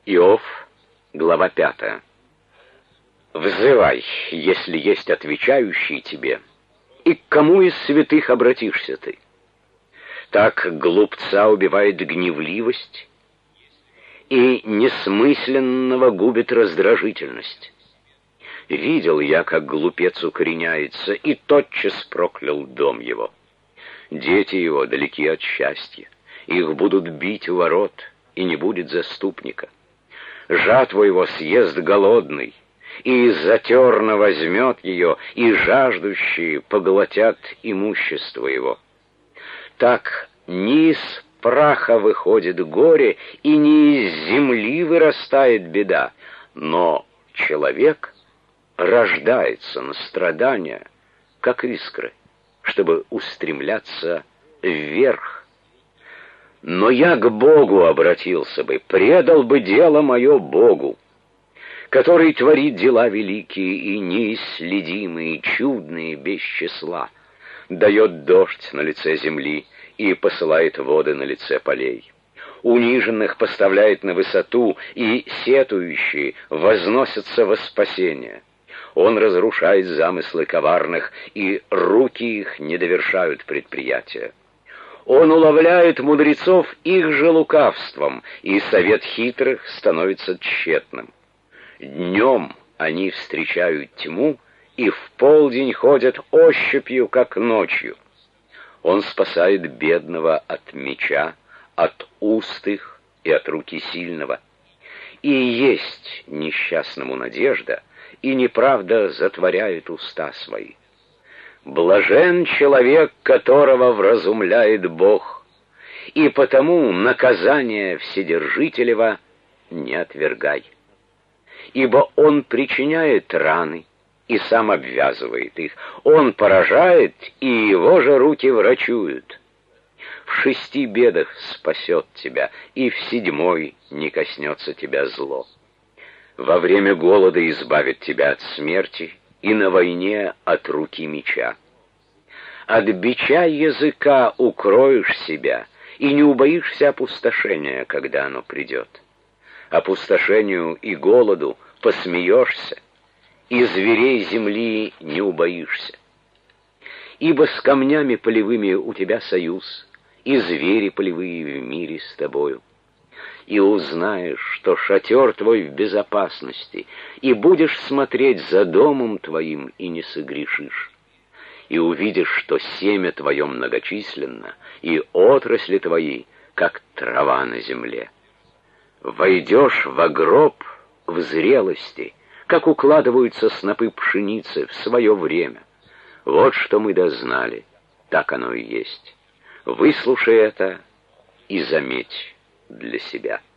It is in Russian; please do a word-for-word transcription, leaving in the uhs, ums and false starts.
Иов, глава пятая. «Взывай, если есть отвечающий тебе, и к кому из святых обратишься ты? Так глупца убивает гневливость, и несмысленного губит раздражительность. Видел я, как глупец укореняется, и тотчас проклял дом его. Дети его далеки от счастья, их будут бить у ворот, и не будет заступника. Жатву его съест голодный, и из-за терна возьмет ее, и жаждущие поглотят имущество его. Так не из праха выходит горе, и не из земли вырастает беда, но человек рождается на страдания, как искры, чтобы устремляться вверх. Но я к Богу обратился бы, предал бы дело мое Богу, который творит дела великие и неисследимые, чудные, без числа, дает дождь на лице земли и посылает воды на лице полей. Униженных поставляет на высоту, и сетующие возносятся во спасение. Он разрушает замыслы коварных, и руки их не довершают предприятия. Он уловляет мудрецов их же лукавством, и совет хитрых становится тщетным. Днем они встречают тьму, и в полдень ходят ощупью, как ночью. Он спасает бедного от меча, от уст их и от руки сильного. И есть несчастному надежда, и неправда затворяет уста свои. Блажен человек, которого вразумляет Бог, и потому наказание Вседержителева не отвергай. Ибо он причиняет раны и сам обвязывает их, он поражает, и его же руки врачуют. В шести бедах спасет тебя, и в седьмой не коснется тебя зло. Во время голода избавит тебя от смерти, и на войне от руки меча. От бича языка укроешь себя, и не убоишься опустошения, когда оно придет. Опустошению и голоду посмеешься, и зверей земли не убоишься. Ибо с камнями полевыми у тебя союз, и звери полевые в мире с тобою. И узнаешь, что шатер твой в безопасности, и будешь смотреть за домом твоим, и не согрешишь. И увидишь, что семя твое многочисленно, и отрасли твои, как трава на земле. Войдешь во гроб в зрелости, как укладываются снопы пшеницы в свое время. Вот что мы дознали, так оно и есть. Выслушай это и заметь для себя.